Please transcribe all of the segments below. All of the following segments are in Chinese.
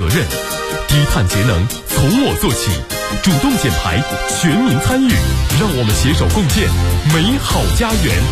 责任。低碳节能从我做起，主动减排，全民参与，让我们携手共建美好家园。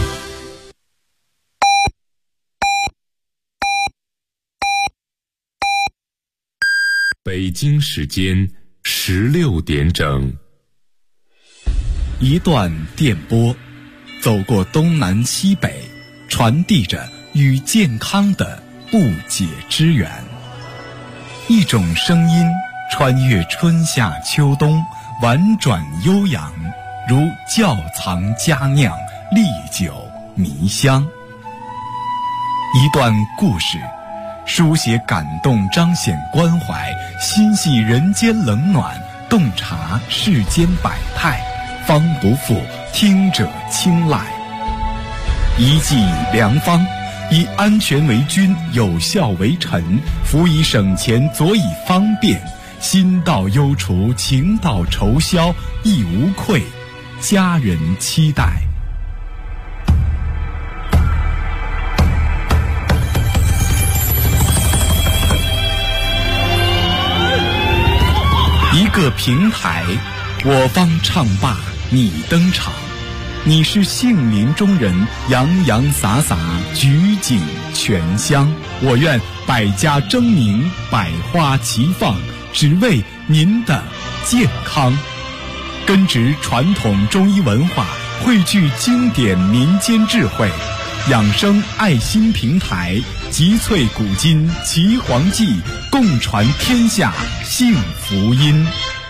北京时间16点整。 一段电波，走过东南西北，传递着与健康的不解之缘。一种声音穿越春夏秋冬，婉转悠扬，如窖藏佳酿，历久弥香。一段故事，书写感动，彰显关怀，心系人间冷暖，洞察世间百态，方不负听者青睐。一剂良方，以安全为君，有效为臣，辅以省钱，佐以方便，心到忧除，情到愁消，亦无愧，家人期待。一个平台，我方唱罢你登场，你是杏林中人，洋洋洒洒，举景全香。我愿百家争鸣，百花齐放，只为您的健康。根植传统中医文化，汇聚经典民间智慧，养生爱心平台，集萃古今岐黄记，共传天下幸福音。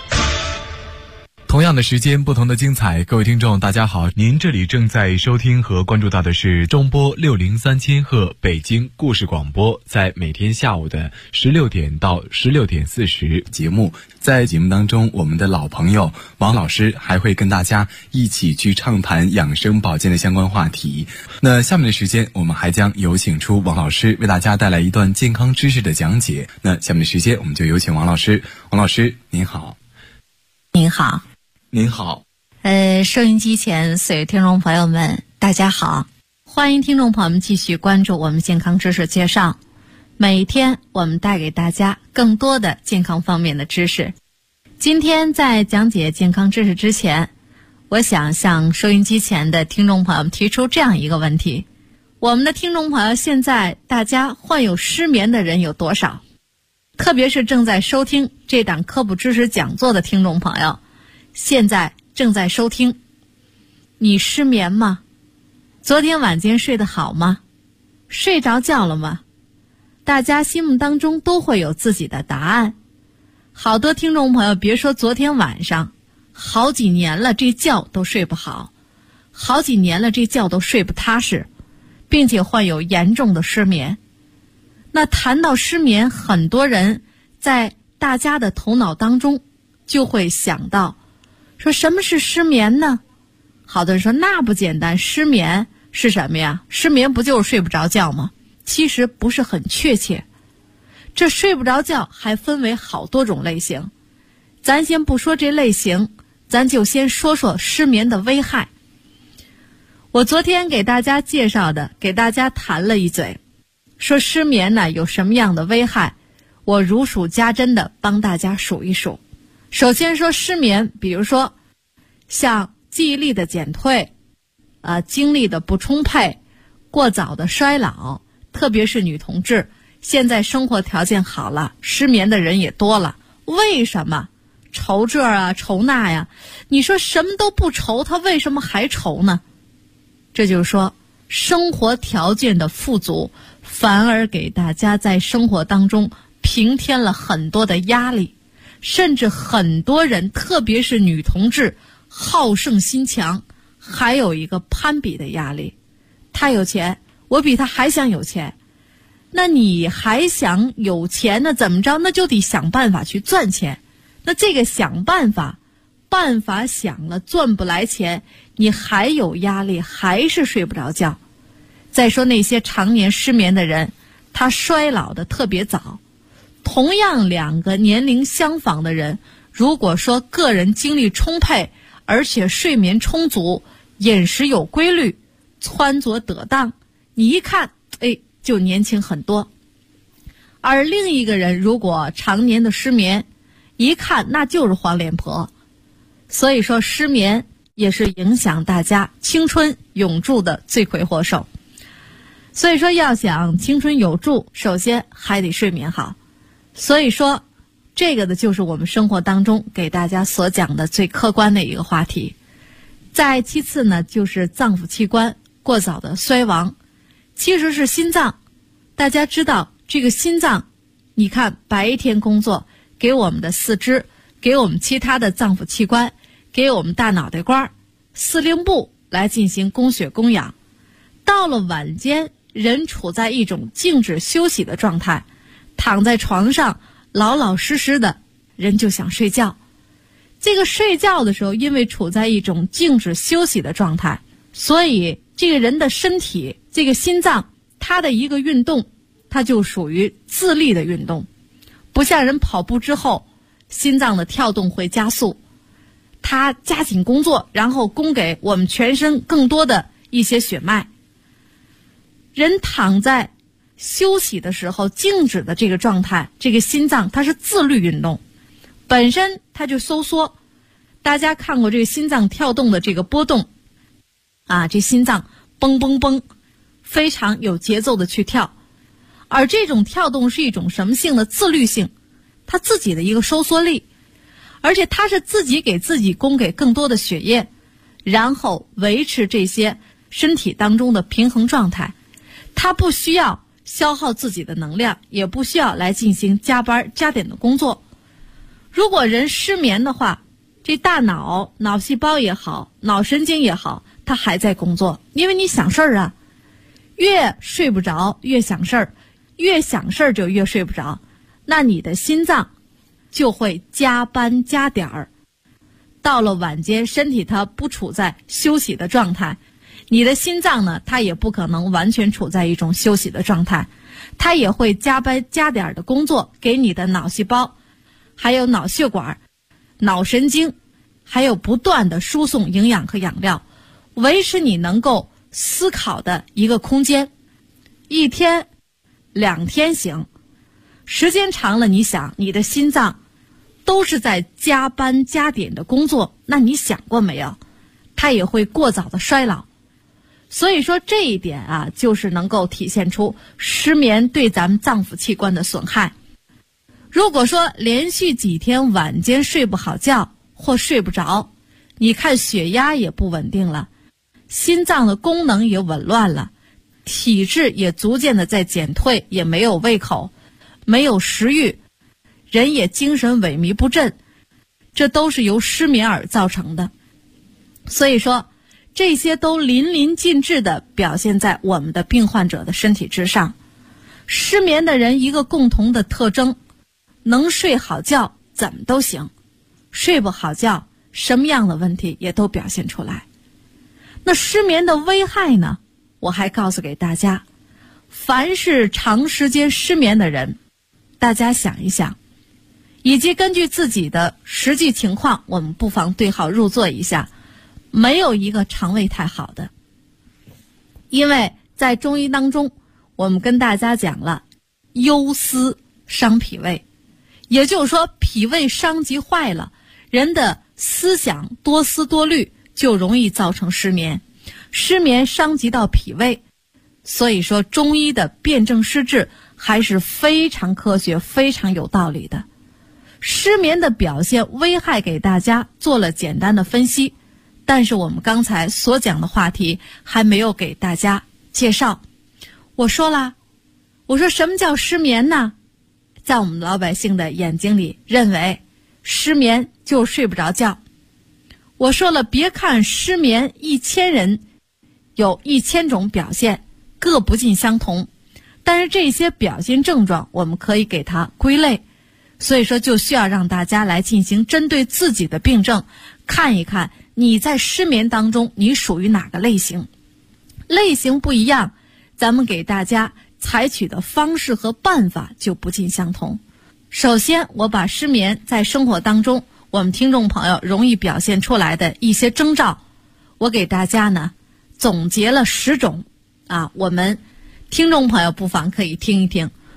同样的时间，不同的精彩。各位听众大家好，您这里正在收听和关注到的是中波603千赫北京故事广播，在每天下午的16点到16点40节目。在节目当中，我们的老朋友王老师还会跟大家一起去畅谈养生保健的相关话题。那下面的时间，我们还将有请出王老师为大家带来一段健康知识的讲解。那下面的时间，我们就有请王老师。王老师您好。 您好。 您好。 收音机前所有听众朋友们大家好，欢迎听众朋友们继续关注我们健康知识介绍。每天我们带给大家更多的健康方面的知识。今天在讲解健康知识之前，我想向收音机前的听众朋友们提出这样一个问题：我们的听众朋友现在大家患有失眠的人有多少？特别是正在收听这档科普知识讲座的听众朋友，现在正在收听，你失眠吗？昨天晚间睡得好吗？睡着觉了吗？大家心目当中都会有自己的答案。好多听众朋友别说昨天晚上，好几年了这觉都睡不好，好几年了这觉都睡不踏实，并且患有严重的失眠。那谈到失眠，很多人在大家的头脑当中就会想到说，什么是失眠呢？好多人说那不简单，失眠是什么呀？失眠不就是睡不着觉吗？其实不是很确切。这睡不着觉还分为好多种类型，咱先不说这类型，咱就先说说失眠的危害。我昨天给大家介绍的，给大家谈了一嘴，说失眠呢有什么样的危害，我如数家珍的帮大家数一数。首先说失眠，比如说像记忆力的减退，精力的不充沛，过早的衰老，特别是女同志，现在生活条件好了，失眠的人也多了。为什么？愁这啊愁那呀，你说什么都不愁，他为什么还愁呢？这就是说生活条件的富足，反而给大家在生活当中平添了很多的压力。甚至很多人，特别是女同志，好胜心强，还有一个攀比的压力。他有钱，我比他还想有钱。那你还想有钱呢？怎么着？那就得想办法去赚钱。那这个想办法想了，赚不来钱，你还有压力，还是睡不着觉。再说那些常年失眠的人，他衰老的特别早。同样两个年龄相仿的人，如果说个人精力充沛，而且睡眠充足，饮食有规律，穿着得当，你一看就年轻很多。 而另一个人如果常年的失眠，一看那就是黄脸婆。所以说失眠也是影响大家青春永驻的罪魁祸首。所以说要想青春有驻，首先还得睡眠好。所以说这个的就是我们生活当中给大家所讲的最客观的一个话题。再其次呢，就是脏腑器官过早的衰亡，其实是心脏。大家知道这个心脏，你看白天工作给我们的四肢，给我们其他的脏腑器官，给我们大脑袋瓜、司令部来进行供血供氧。到了晚间，人处在一种静止休息的状态，躺在床上老老实实的，人就想睡觉。这个睡觉的时候，因为处在一种静止休息的状态，所以这个人的身体，这个心脏，它的一个运动，它就属于自立的运动。不像人跑步之后，心脏的跳动会加速，它加紧工作，然后供给我们全身更多的一些血脉。人躺在休息的时候，静止的这个状态，这个心脏它是自律运动，本身它就收缩。大家看过这个心脏跳动的这个波动啊，这心脏蹦蹦蹦，非常有节奏的去跳。而这种跳动是一种什么性的？自律性，它自己的一个收缩力，而且它是自己给自己供给更多的血液，然后维持这些身体当中的平衡状态。它不需要消耗自己的能量，也不需要来进行加班加点的工作。如果人失眠的话，这大脑、脑细胞也好，脑神经也好，它还在工作，因为你想事儿啊，越睡不着越想事儿，越想事儿就越睡不着，那你的心脏就会加班加点儿。到了晚间，身体它不处在休息的状态，你的心脏呢，它也不可能完全处在一种休息的状态，它也会加班加点的工作，给你的脑细胞，还有脑血管、脑神经，还有不断的输送营养和养料，维持你能够思考的一个空间。1天、2天行，时间长了，你想你的心脏都是在加班加点的工作，那你想过没有？它也会过早的衰老。所以说这一点啊，就是能够体现出失眠对咱们脏腑器官的损害。如果说连续几天晚间睡不好觉或睡不着，你看血压也不稳定了，心脏的功能也紊乱了，体质也逐渐的在减退，也没有胃口，没有食欲，人也精神萎靡不振，这都是由失眠而造成的。所以说这些都淋漓尽致地表现在我们的病患者的身体之上。失眠的人一个共同的特征，能睡好觉怎么都行，睡不好觉什么样的问题也都表现出来。那失眠的危害呢？我还告诉给大家，凡是长时间失眠的人，大家想一想，以及根据自己的实际情况，我们不妨对号入座一下，没有一个肠胃太好的。因为在中医当中，我们跟大家讲了，忧思伤脾胃，也就是说脾胃伤及坏了，人的思想多思多虑，就容易造成失眠。失眠伤及到脾胃，所以说中医的辨证施治还是非常科学、非常有道理的。失眠的表现危害给大家做了简单的分析，但是我们刚才所讲的话题还没有给大家介绍。我说了，我说什么叫失眠呢？在我们老百姓的眼睛里，认为失眠就是睡不着觉。我说了，别看失眠1000人有1000种表现，各不尽相同，但是这些表现症状我们可以给它归类，所以说就需要让大家来进行针对自己的病症，看一看你在失眠当中你属于哪个类型。类型不一样，咱们给大家采取的方式和办法就不尽相同。首先，我把失眠在生活当中我们听众朋友容易表现出来的一些征兆，我给大家呢总结了10种啊，我们听众朋友不妨可以听一听，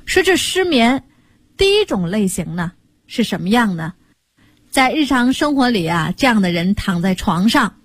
说这失眠第一种类型呢是什么样呢？在日常生活里啊，这样的人躺在床上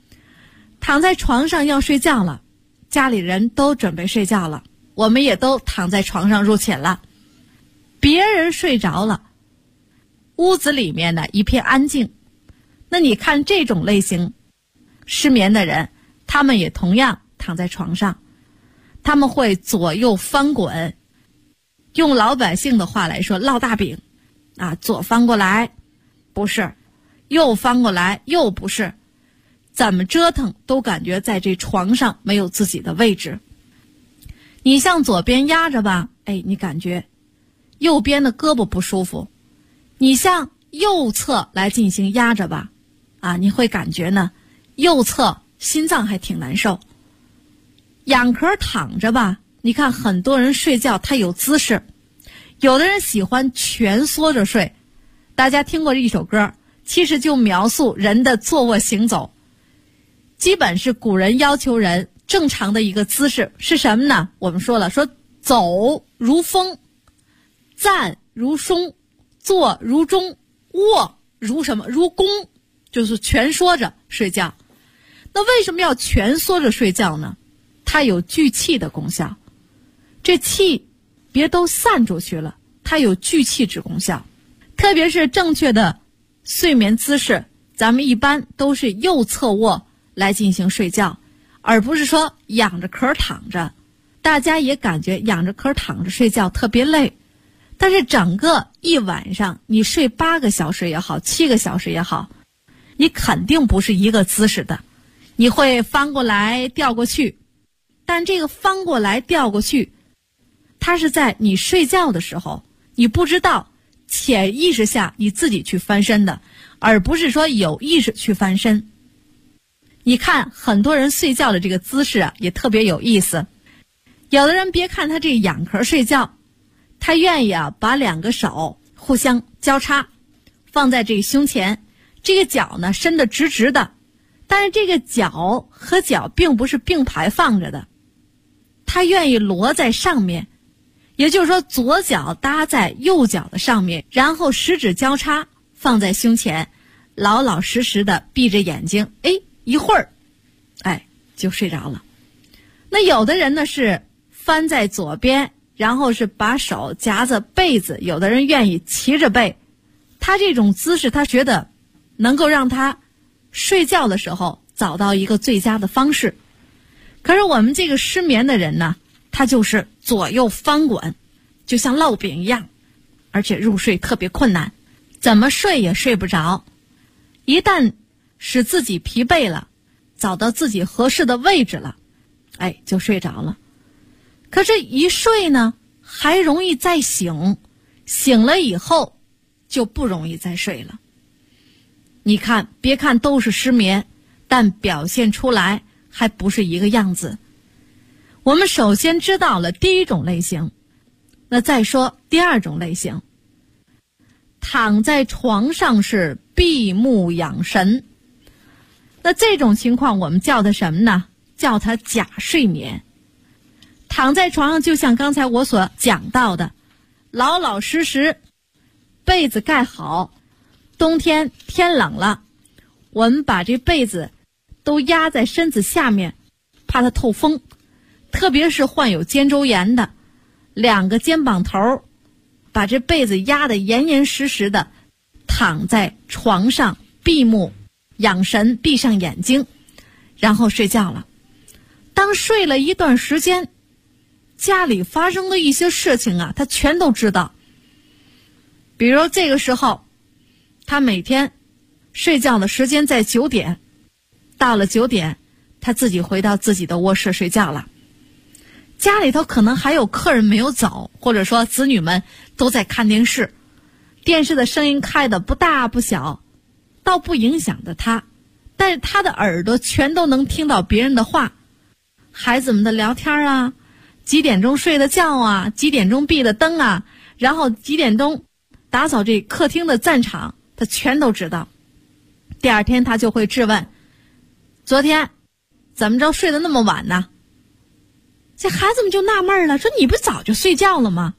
要睡觉了，家里人都准备睡觉了，我们也都躺在床上入寝了，别人睡着了，屋子里面呢一片安静。那你看这种类型失眠的人，他们也同样躺在床上，他们会左右翻滚，用老百姓的话来说烙大饼啊，左翻过来不是，右翻过来又不是，怎么折腾都感觉在这床上没有自己的位置。你向左边压着吧，你感觉右边的胳膊不舒服，你向右侧来进行压着吧，你会感觉呢右侧心脏还挺难受。仰壳躺着吧，你看很多人睡觉他有姿势，有的人喜欢蜷缩着睡。大家听过一首歌，其实就描述人的坐卧行走，基本是古人要求人正常的一个姿势是什么呢？我们说了，说走如风，站如松，坐如钟，卧如什么？如弓，就是蜷缩着睡觉。那为什么要蜷缩着睡觉呢？它有聚气的功效，这气别都散出去了，它有聚气之功效。特别是正确的睡眠姿势，咱们一般都是右侧卧来进行睡觉，而不是说仰着壳躺着。大家也感觉仰着壳躺着睡觉特别累，但是整个一晚上你睡8个小时也好，7个小时也好，你肯定不是一个姿势的，你会翻过来调过去，但这个翻过来调过去，它是在你睡觉的时候，你不知道潜意识下你自己去翻身的，而不是说有意识去翻身。你看很多人睡觉的这个姿势也特别有意思，有的人别看他这仰壳睡觉，他愿意把2个手互相交叉放在这个胸前，这个脚呢伸得直直的，但是这个脚和脚并不是并排放着的，他愿意摞在上面，也就是说左脚搭在右脚的上面，然后食指交叉放在胸前，老老实实的闭着眼睛，一会儿就睡着了。那有的人呢是翻在左边，然后是把手夹着被子，有的人愿意骑着背，他这种姿势他觉得能够让他睡觉的时候找到一个最佳的方式。可是我们这个失眠的人呢，他就是左右翻滚，就像烙饼一样，而且入睡特别困难，怎么睡也睡不着。一旦使自己疲惫了，找到自己合适的位置了，就睡着了。可是一睡呢还容易再醒，醒了以后就不容易再睡了。你看别看都是失眠，但表现出来还不是一个样子。我们首先知道了第一种类型，那再说第二种类型，躺在床上是闭目养神。那这种情况我们叫它什么呢？叫它假睡眠。躺在床上就像刚才我所讲到的，老老实实被子盖好，冬天天冷了，我们把这被子都压在身子下面，怕它透风。特别是患有肩周炎的，2个肩膀头把这被子压得严严实实的，躺在床上闭目养神，闭上眼睛，然后睡觉了。当睡了一段时间，家里发生的一些事情他全都知道。比如这个时候他每天睡觉的时间在9点，到了9点他自己回到自己的卧室睡觉了。家里头可能还有客人没有走，或者说子女们都在看电视，电视的声音开的不大不小，倒不影响着他，但是他的耳朵全都能听到别人的话，孩子们的聊天几点钟睡的觉几点钟闭的灯然后几点钟打扫这客厅的战场，他全都知道。第二天他就会质问，昨天怎么着睡得那么晚呢？这孩子们就纳闷了，说你不早就睡觉了吗？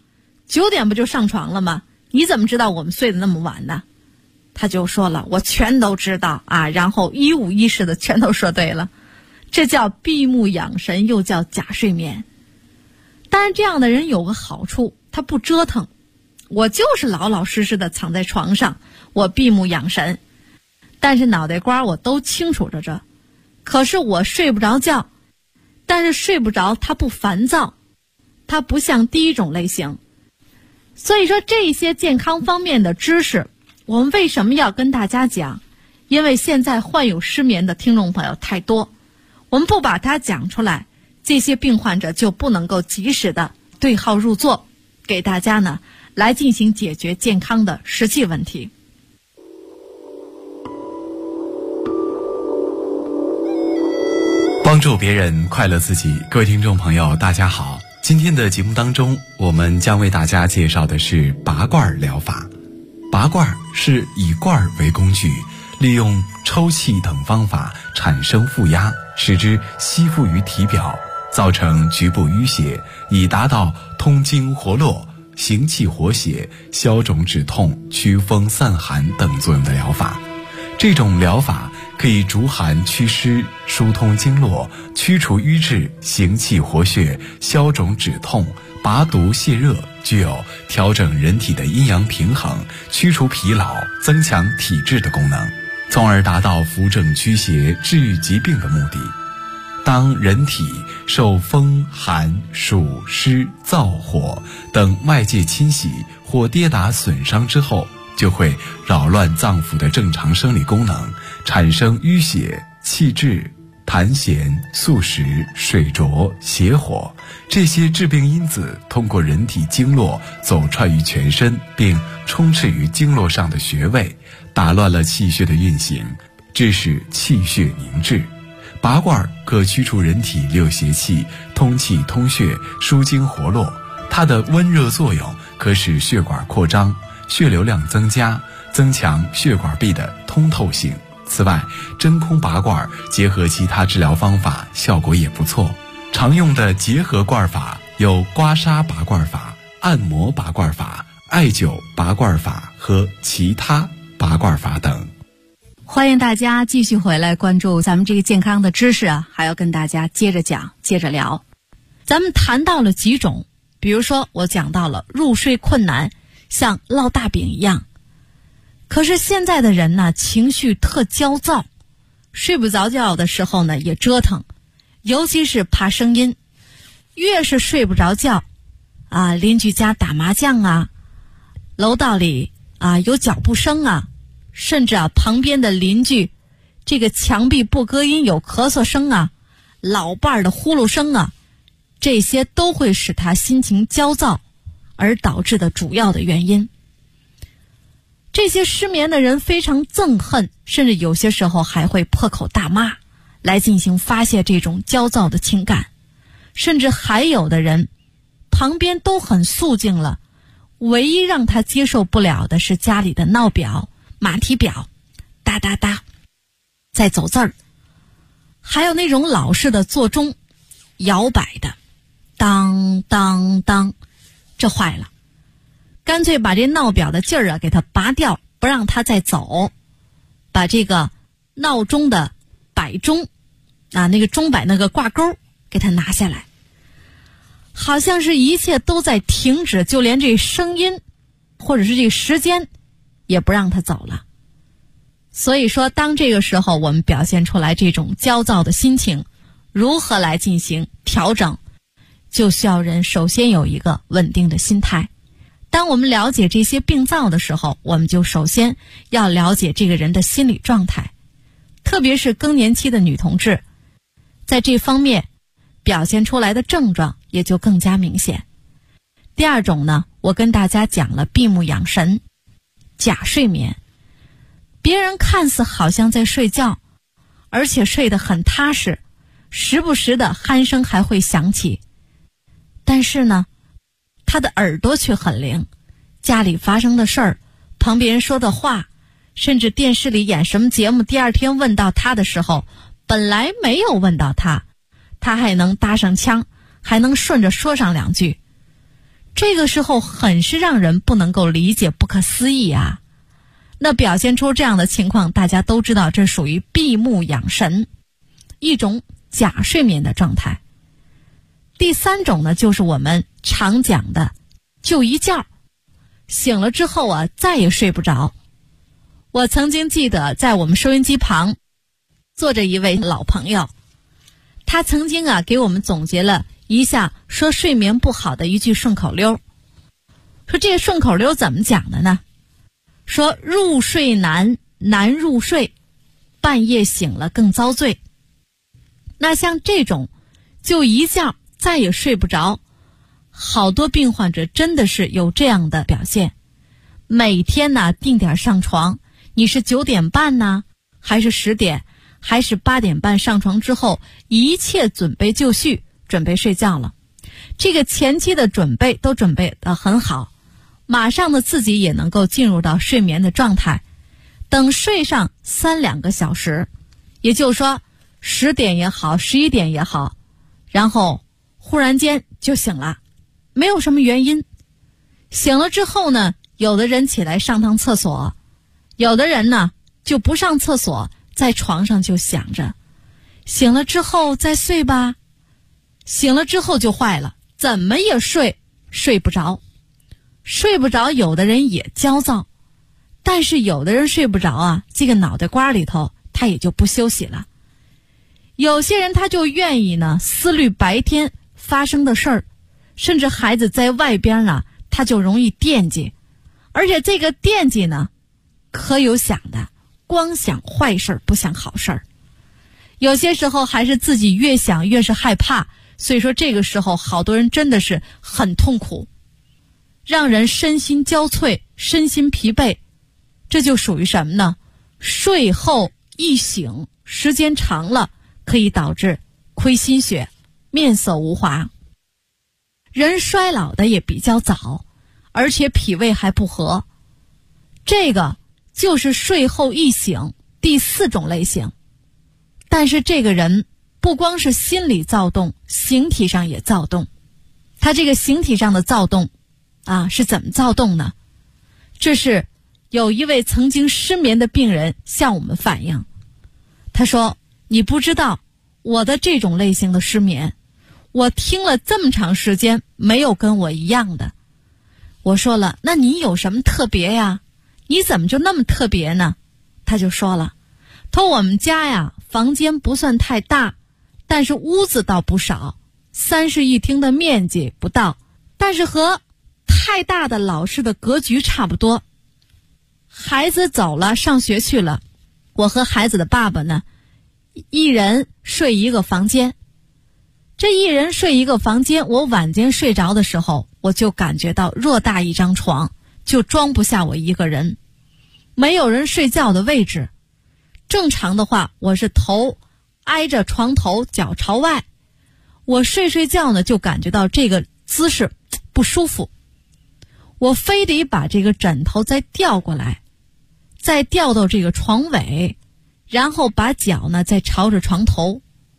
9点不就上床了吗？你怎么知道我们睡得那么晚呢？他就说了，我全都知道啊，然后一五一十的全都说对了。这叫闭目养神，又叫假睡眠。但是这样的人有个好处，他不折腾。我就是老老实实的躺在床上，我闭目养神，但是脑袋瓜我都清楚着。可是我睡不着觉，但是睡不着它不烦躁，它不像第一种类型。所以说这些健康方面的知识，我们为什么要跟大家讲？因为现在患有失眠的听众朋友太多，我们不把它讲出来，这些病患者就不能够及时的对号入座，给大家呢来进行解决健康的实际问题。 帮助别人，快乐自己。各位听众朋友大家好，今天的节目当中，我们将为大家介绍的是拔罐疗法。拔罐是以罐为工具，利用抽气等方法产生负压，使之吸附于体表，造成局部淤血，以达到通经活络、行气活血、消肿止痛、祛风散寒等作用的疗法。这种疗法可以逐寒祛湿、疏通经络、驱除瘀滞、行气活血、消肿止痛、拔毒泻热，具有调整人体的阴阳平衡、驱除疲劳、增强体质的功能，从而达到扶正驱邪、治愈疾病的目的。当人体受风、寒、暑、湿、燥、火等外界侵袭或跌打损伤之后，就会扰乱脏腑的正常生理功能，产生淤血、气滞、痰涎、宿食、水浊、邪火，这些致病因子通过人体经络走串于全身，并充斥于经络上的穴位，打乱了气血的运行，致使气血凝滞。拔罐可驱除人体六邪气，通气通血，疏经活络。它的温热作用可使血管扩张，血流量增加，增强血管壁的通透性。此外，真空拔罐结合其他治疗方法，效果也不错。常用的结合罐法有刮痧拔罐法、按摩拔罐法、艾灸拔罐法和其他拔罐法等。 欢迎大家继续回来关注咱们这个健康的知识啊，还要跟大家接着讲接着聊。咱们谈到了几种，比如说我讲到了入睡困难，像烙大饼一样。可是现在的人呢，情绪特焦躁，睡不着觉的时候呢也折腾，尤其是怕声音，越是睡不着觉啊，邻居家打麻将啊，楼道里啊有脚步声啊，甚至啊旁边的邻居这个墙壁不隔音有咳嗽声啊，老伴儿的呼噜声啊，这些都会使他心情焦躁而导致的主要的原因。这些失眠的人非常憎恨，甚至有些时候还会破口大骂来进行发泄这种焦躁的情感。甚至还有的人旁边都很肃静了，唯一让他接受不了的是家里的闹表、马蹄表哒哒哒在走字儿，还有那种老式的座钟摇摆的当当当，这坏了，干脆把这闹表的劲儿啊给它拔掉，不让它再走，把这个闹钟的摆钟啊，那个钟摆那个挂钩给它拿下来，好像是一切都在停止，就连这声音或者是这个时间也不让它走了。所以说当这个时候我们表现出来这种焦躁的心情，如何来进行调整，就需要人首先有一个稳定的心态。当我们了解这些病灶的时候，我们就首先要了解这个人的心理状态，特别是更年期的女同志，在这方面表现出来的症状也就更加明显。第二种呢，我跟大家讲了闭目养神、假睡眠。别人看似好像在睡觉，而且睡得很踏实，时不时的鼾声还会响起，但是呢他的耳朵却很灵，家里发生的事儿，旁边人说的话，甚至电视里演什么节目，第二天问到他的时候，本来没有问到他还能搭上腔，还能顺着说上两句。 这个时候很是让人不能够理解，不可思议啊。那表现出这样的情况，大家都知道这属于闭目养神，一种假睡眠的状态。第三种呢，就是我们常讲的就一觉，醒了之后啊再也睡不着。我曾经记得在我们收音机旁坐着一位老朋友，他曾经啊给我们总结了一下说睡眠不好的一句顺口溜。说这个顺口溜怎么讲的呢？说入睡难，难入睡，半夜醒了更遭罪。那像这种就一觉再也睡不着，好多病患者真的是有这样的表现。每天呢定点上床，你是9点半呢，还是10点，还是8点半上床之后，一切准备就绪，准备睡觉了。这个前期的准备都准备得很好，马上的自己也能够进入到睡眠的状态。等睡上3-2个小时，也就是说10点也好，11点也好，然后忽然间就醒了，没有什么原因。醒了之后呢，有的人起来上趟厕所，有的人呢就不上厕所，在床上就想着醒了之后再睡吧，醒了之后就坏了，怎么也睡不着。睡不着，有的人也焦躁，但是有的人睡不着啊，这个脑袋瓜里头他也就不休息了。有些人他就愿意呢思虑白天发生的事儿，甚至孩子在外边啊，他就容易惦记，而且这个惦记呢可有想的，光想坏事不想好事儿。有些时候还是自己越想越是害怕，所以说这个时候好多人真的是很痛苦，让人身心交瘁，身心疲惫。这就属于什么呢？睡后一醒，时间长了可以导致亏心血，面色无华。人衰老的也比较早，而且脾胃还不和，这个就是睡后一醒第4种类型。但是这个人不光是心理躁动，形体上也躁动。他这个形体上的躁动啊，是怎么躁动呢？这是有一位曾经失眠的病人向我们反映，他说你不知道我的这种类型的失眠，我听了这么长时间没有跟我一样的。我说了，那你有什么特别呀？你怎么就那么特别呢？他就说了，他说我们家呀房间不算太大，但是屋子倒不少，3室1厅的面积不到，但是和太大的老式的格局差不多。孩子走了，上学去了，我和孩子的爸爸呢，一人睡一个房间。这一人睡一个房间，我晚间睡着的时候，我就感觉到偌大一张床就装不下我一个人，没有人睡觉的位置。正常的话，我是头挨着床头，脚朝外，我睡觉呢就感觉到这个姿势不舒服，我非得把这个枕头再调过来，再调到这个床尾，然后把脚呢再朝着床头，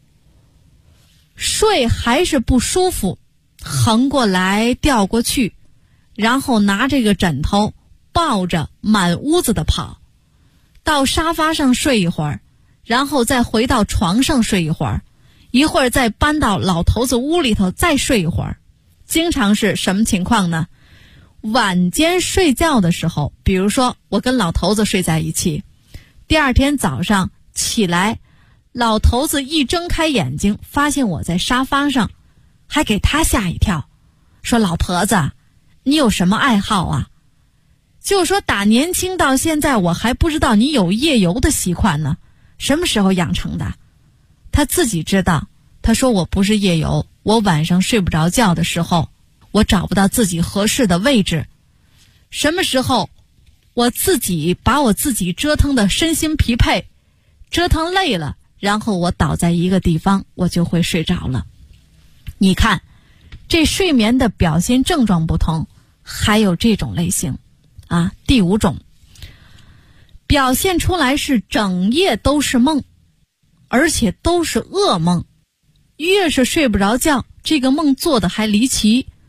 睡还是不舒服，横过来调过去，然后拿这个枕头抱着满屋子的跑，到沙发上睡一会儿，然后再回到床上睡一会儿，一会儿再搬到老头子屋里头再睡一会儿。经常是什么情况呢？晚间睡觉的时候，比如说我跟老头子睡在一起，第二天早上起来，老头子一睁开眼睛发现我在沙发上，还给他吓一跳，说老婆子你有什么爱好啊？就说打年轻到现在我还不知道你有夜游的习惯呢，什么时候养成的？他自己知道，他说我不是夜游，我晚上睡不着觉的时候，我找不到自己合适的位置，什么时候我自己把我自己折腾的身心疲惫，折腾累了，然后我倒在一个地方，我就会睡着了。你看这睡眠的表现症状不同，还有这种类型啊。第5种表现出来是整夜都是梦，而且都是噩梦，越是睡不着觉，这个梦做的还离奇，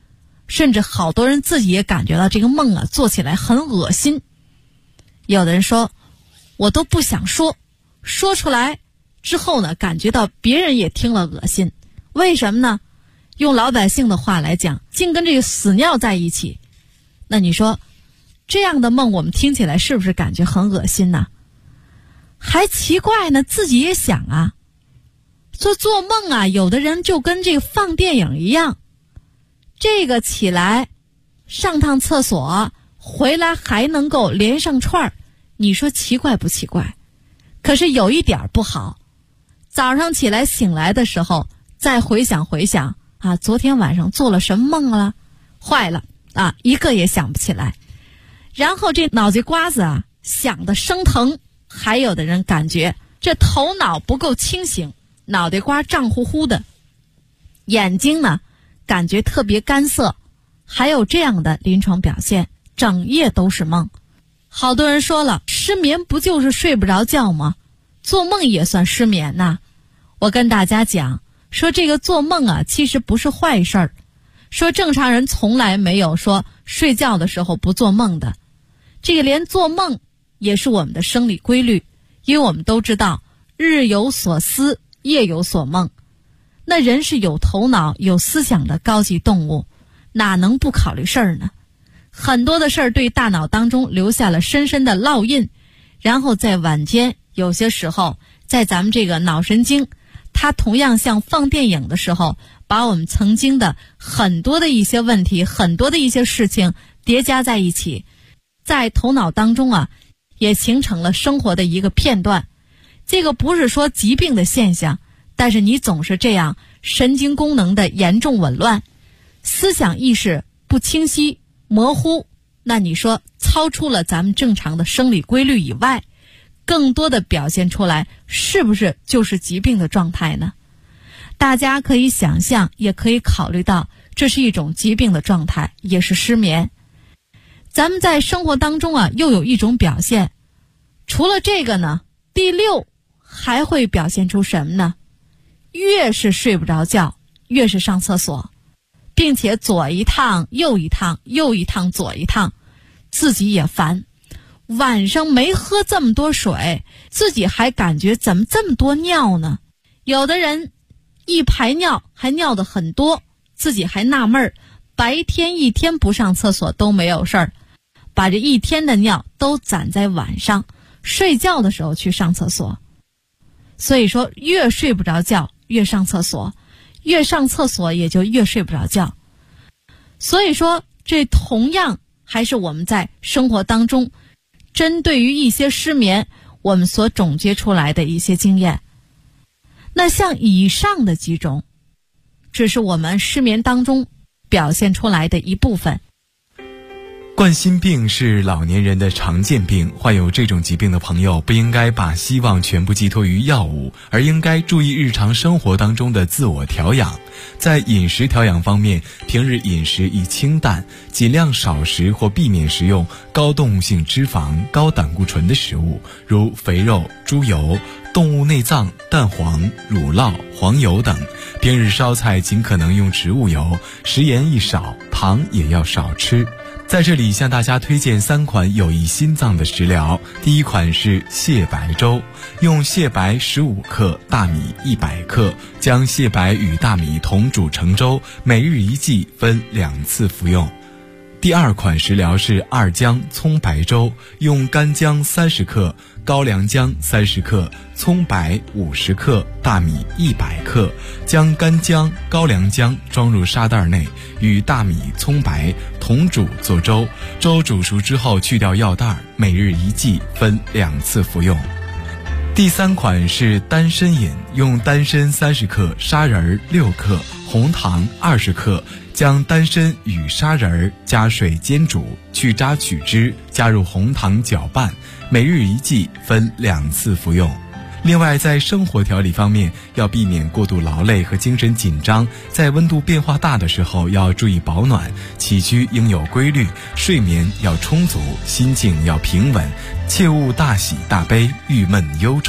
甚至好多人自己也感觉到这个梦啊做起来很恶心。有的人说我都不想说，说出来之后呢，感觉到别人也听了恶心。为什么呢？用老百姓的话来讲，竟跟这个屎尿在一起。那你说这样的梦我们听起来是不是感觉很恶心呢？还奇怪呢，自己也想啊，说做梦啊，有的人就跟这个放电影一样，这个起来上趟厕所回来还能够连上串儿，你说奇怪不奇怪？可是有一点不好，早上起来醒来的时候再回想啊，昨天晚上做了什么梦了？坏了啊，一个也想不起来。然后这脑袋瓜子啊想得生疼，还有的人感觉这头脑不够清醒，脑袋瓜胀乎乎的，眼睛呢感觉特别干涩，还有这样的临床表现，整夜都是梦。好多人说了，失眠不就是睡不着觉吗？做梦也算失眠呐。我跟大家讲说，这个做梦啊其实不是坏事儿，说正常人从来没有说睡觉的时候不做梦的，这个连做梦也是我们的生理规律。因为我们都知道日有所思夜有所梦，那人是有头脑有思想的高级动物，哪能不考虑事儿呢？很多的事儿对大脑当中留下了深深的烙印，然后在晚间有些时候在咱们这个脑神经，它同样像放电影的时候，把我们曾经的很多的一些问题，很多的一些事情叠加在一起，在头脑当中啊也形成了生活的一个片段。这个不是说疾病的现象，但是你总是这样，神经功能的严重紊乱，思想意识不清晰模糊，那你说超出了咱们正常的生理规律以外，更多的表现出来是不是就是疾病的状态呢？大家可以想象，也可以考虑到这是一种疾病的状态，也是失眠。咱们在生活当中啊又有一种表现，除了这个呢，第六还会表现出什么呢？越是睡不着觉，越是上厕所，并且左一趟右一趟，右一趟左一趟，自己也烦。晚上没喝这么多水，自己还感觉怎么这么多尿呢？有的人一排尿还尿得很多，自己还纳闷儿，白天一天不上厕所都没有事儿，把这一天的尿都攒在晚上睡觉的时候去上厕所。所以说越睡不着觉越上厕所，越上厕所也就越睡不着觉。所以说这同样还是我们在生活当中针对于一些失眠我们所总结出来的一些经验。那像以上的几种只是我们失眠当中表现出来的一部分。 冠心病是老年人的常见病，患有这种疾病的朋友不应该把希望全部寄托于药物，而应该注意日常生活当中的自我调养。在饮食调养方面，平日饮食宜清淡，尽量少食或避免食用高动物性脂肪、高胆固醇的食物，如肥肉、猪油、动物内脏、蛋黄、乳酪、黄油等。平日烧菜尽可能用植物油，食盐宜少，糖也要少吃。在这里向大家推荐3款有益心脏的食疗。第一款是蟹白粥，用蟹白15克、大米100克，将蟹白与大米同煮成粥，每日1剂，分2次服用。第二款食疗是二姜葱白粥，用干姜30克、高粱姜30克、葱白50克、大米100克，将干姜、高粱姜装入沙袋内，与大米、葱白同煮做粥，粥煮熟之后去掉药袋，每日1剂，分2次服用。第3款是丹参饮，用丹参30克、砂仁6克、红糖20克，将丹参与砂仁加水煎煮，去渣取汁，加入红糖搅拌，每日1剂，分2次服用。另外，在生活调理方面，要避免过度劳累和精神紧张，在温度变化大的时候要注意保暖，起居应有规律，睡眠要充足，心境要平稳，切勿大喜大悲、郁闷忧愁。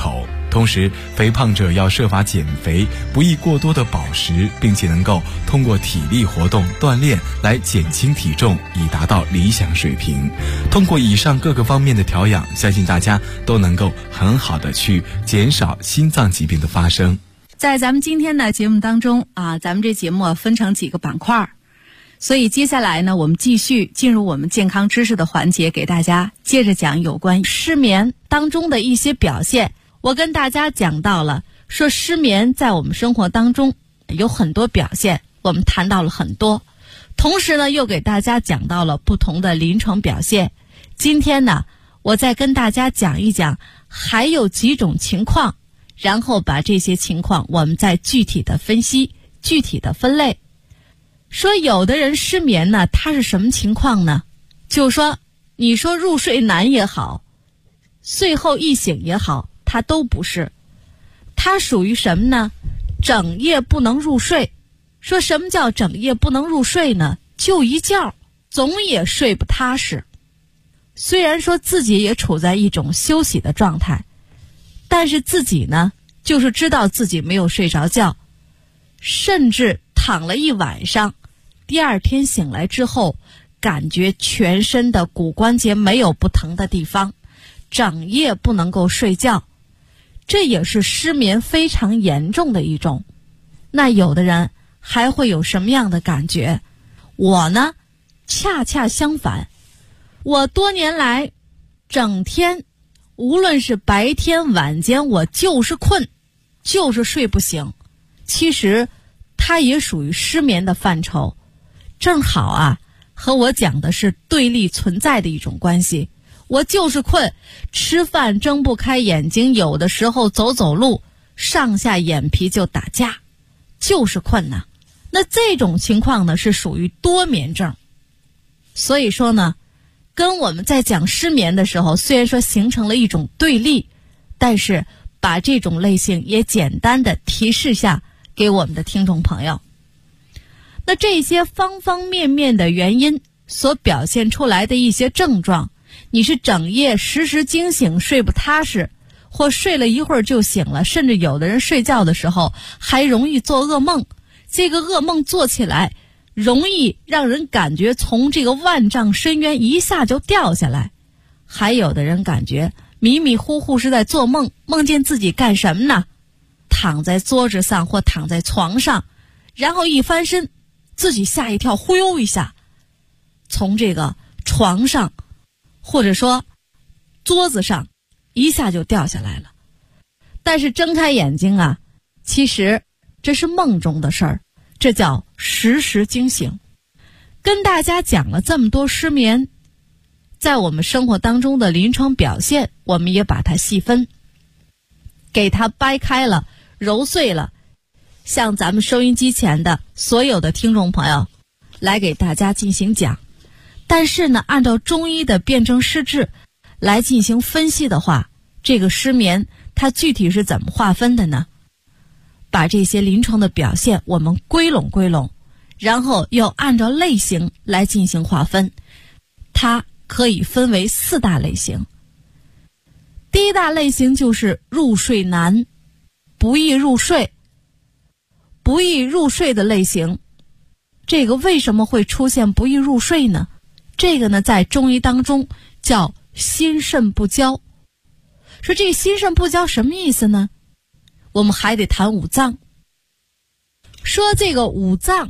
同时，肥胖者要设法减肥，不宜过多的饱食，并且能够通过体力活动锻炼来减轻体重，以达到理想水平。通过以上各个方面的调养，相信大家都能够很好的去减少心脏疾病的发生。 在咱们今天的节目当中咱们这节目分成几个板块，所以接下来呢，我们继续进入我们健康知识的环节，给大家接着讲有关失眠当中的一些表现。我跟大家讲到了，说失眠在我们生活当中有很多表现，我们谈到了很多，同时呢，又给大家讲到了不同的临床表现。今天呢，我再跟大家讲一讲还有几种情况，然后把这些情况我们再具体的分析，具体的分类。说有的人失眠呢，他是什么情况呢？就是说，你说入睡难也好，睡后易醒也好，他都不是。他属于什么呢？整夜不能入睡。说什么叫整夜不能入睡呢？就一觉，总也睡不踏实。虽然说自己也处在一种休息的状态，但是自己呢，就是知道自己没有睡着觉，甚至躺了一晚上，第二天醒来之后，感觉全身的骨关节没有不疼的地方，整夜不能够睡觉，这也是失眠非常严重的一种。那有的人还会有什么样的感觉？我呢，恰恰相反，我多年来整天无论是白天晚间，我就是困，就是睡不醒。其实它也属于失眠的范畴，正好和我讲的是对立存在的一种关系。我就是困，吃饭睁不开眼睛，有的时候走走路上下眼皮就打架，就是困呐。那这种情况呢，是属于多眠症。所以说呢，跟我们在讲失眠的时候，虽然说形成了一种对立，但是把这种类型也简单的提示下给我们的听众朋友。那这些方方面面的原因所表现出来的一些症状，你是整夜时时惊醒，睡不踏实，或睡了一会儿就醒了，甚至有的人睡觉的时候还容易做噩梦，这个噩梦做起来容易让人感觉从这个万丈深渊一下就掉下来，还有的人感觉迷迷糊糊是在做梦，梦见自己干什么呢？躺在桌子上或躺在床上，然后一翻身，自己吓一跳，忽悠一下，从这个床上或者说桌子上一下就掉下来了。但是睁开眼睛其实这是梦中的事儿，这叫时时惊醒。跟大家讲了这么多失眠在我们生活当中的临床表现，我们也把它细分，给它掰开了，揉碎了，向咱们收音机前的所有的听众朋友来给大家进行讲。但是呢，按照中医的辨证施治来进行分析的话，这个失眠它具体是怎么划分的呢？把这些临床的表现我们归拢归拢，然后又按照类型来进行划分。它可以分为4大类型。第一大类型就是入睡难，不易入睡。不易入睡的类型，这个为什么会出现不易入睡呢？这个呢，在中医当中叫心肾不交。说这个心肾不交什么意思呢？我们还得谈五脏。说这个五脏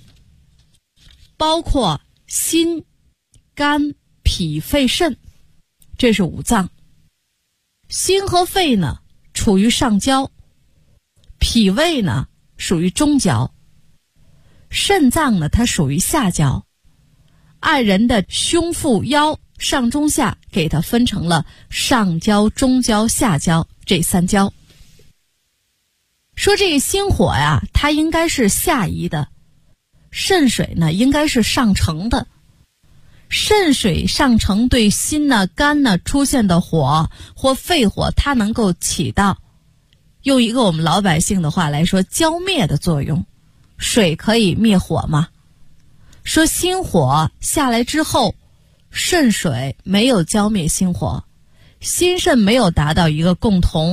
包括心、肝、脾、肺、肾，这是五脏。心和肺呢处于上焦，脾胃呢属于中焦，肾脏呢它属于下焦。按人的胸腹腰上中下给它分成了上焦、中焦、下焦这3焦。说这个心火它应该是下移的，肾水呢应该是上承的。肾水上承对心肝出现的火或肺火，它能够起到用一个我们老百姓的话来说浇灭的作用。水可以灭火吗？说心火下来之后，肾水没有浇灭心火，心肾没有达到一个共同，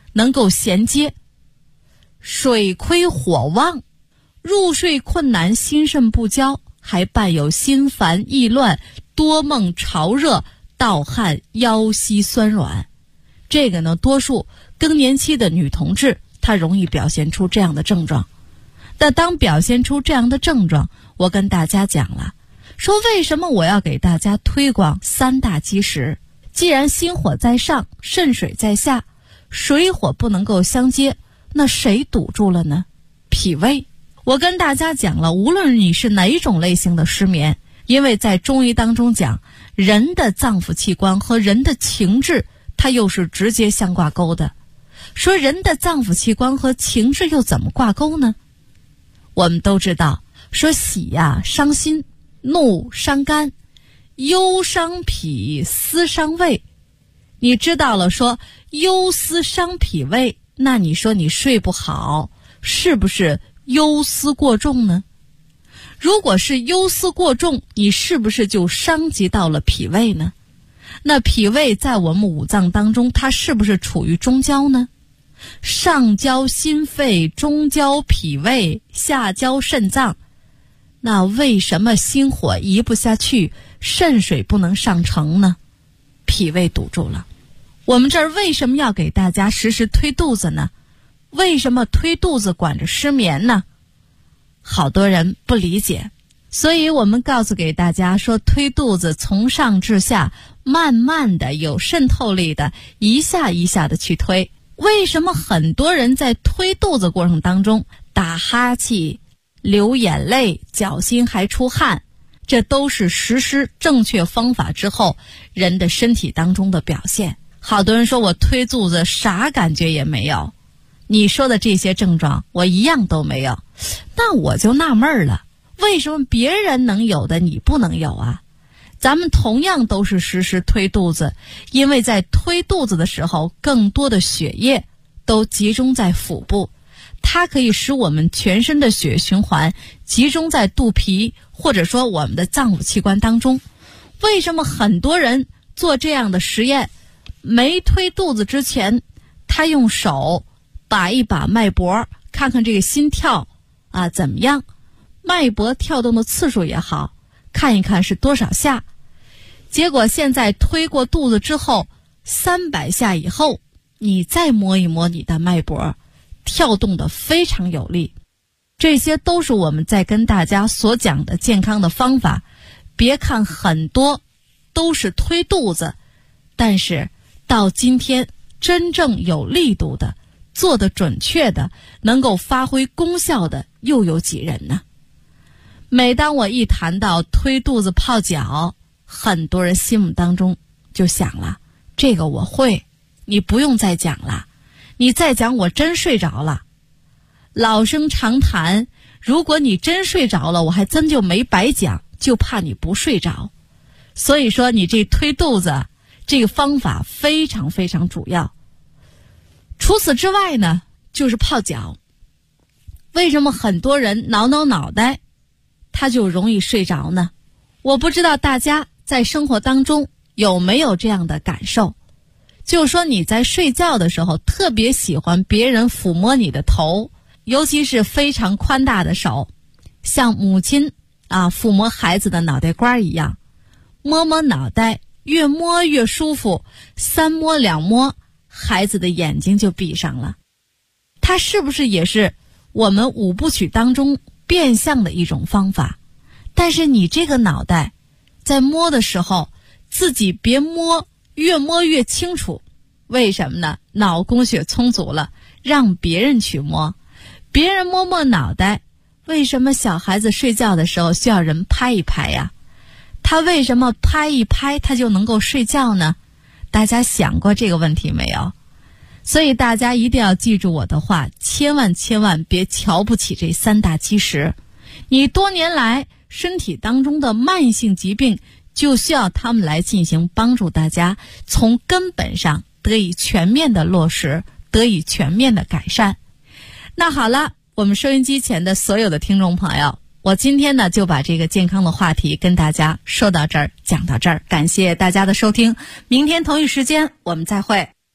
能够衔接。水亏火旺，入睡困难，心肾不交，还伴有心烦意乱、多梦潮热、盗汗、腰膝酸软。这个呢，多数更年期的女同志她容易表现出这样的症状。但当表现出这样的症状，我跟大家讲了，说为什么我要给大家推广三大基石。既然心火在上，肾水在下，水火不能够相接，那谁堵住了呢？脾胃。我跟大家讲了，无论你是哪种类型的失眠，因为在中医当中讲，人的脏腑器官和人的情志它又是直接相挂钩的。说人的脏腑器官和情志又怎么挂钩呢？我们都知道，说喜呀伤心，怒伤肝，忧伤脾，思伤胃。你知道了，说忧思伤脾胃，那你说你睡不好，是不是忧思过重呢？如果是忧思过重，你是不是就伤及到了脾胃呢？那脾胃在我们五脏当中，它是不是处于中焦呢？上焦心肺，中焦脾胃，下焦肾脏。那为什么心火移不下去，肾水不能上承呢？脾胃堵住了。我们这儿为什么要给大家时时推肚子呢？为什么推肚子管着失眠呢？好多人不理解，所以我们告诉给大家说，推肚子从上至下，慢慢的有渗透力的，一下一下的去推。为什么很多人在推肚子过程当中打哈气、流眼泪、脚心还出汗？这都是实施正确方法之后人的身体当中的表现。好多人说我推肚子啥感觉也没有，你说的这些症状我一样都没有。那我就纳闷了，为什么别人能有的你不能有啊？咱们同样都是实施推肚子，因为在推肚子的时候，更多的血液都集中在腹部，它可以使我们全身的血循环集中在肚皮，或者说我们的脏腑器官当中。为什么很多人做这样的实验，没推肚子之前，他用手把一把脉搏，看看这个心跳怎么样，脉搏跳动的次数也好，看一看是多少下。结果现在推过肚子之后，300下以后，你再摸一摸你的脉搏，跳动的非常有力。这些都是我们在跟大家所讲的健康的方法。别看很多都是推肚子，但是到今天真正有力度的、做得准确的、能够发挥功效的又有几人呢？每当我一谈到推肚子泡脚，很多人心目当中就想了，这个我会，你不用再讲了，你再讲我真睡着了。老生常谈，如果你真睡着了，我还真就没白讲，就怕你不睡着。所以说你这推肚子这个方法非常非常主要。除此之外呢，就是泡脚。为什么很多人挠脑袋他就容易睡着呢？我不知道大家在生活当中有没有这样的感受，就是说你在睡觉的时候特别喜欢别人抚摸你的头，尤其是非常宽大的手，像母亲抚摸孩子的脑袋瓜一样，摸摸脑袋，越摸越舒服，3摸2摸，孩子的眼睛就闭上了。它是不是也是我们5部曲当中变相的一种方法？但是你这个脑袋在摸的时候，自己别摸，越摸越清楚。为什么呢？脑供血充足了，让别人去摸，别人摸摸脑袋。为什么小孩子睡觉的时候需要人拍一拍呀？他为什么拍一拍他就能够睡觉呢？大家想过这个问题没有？所以大家一定要记住我的话，千万别瞧不起这3大基石。你多年来身体当中的慢性疾病，就需要他们来进行帮助大家从根本上得以全面的落实，得以全面的改善。那好了，我们收音机前的所有的听众朋友，我今天呢就把这个健康的话题跟大家说到这儿，讲到这儿。感谢大家的收听，明天同一时间我们再会。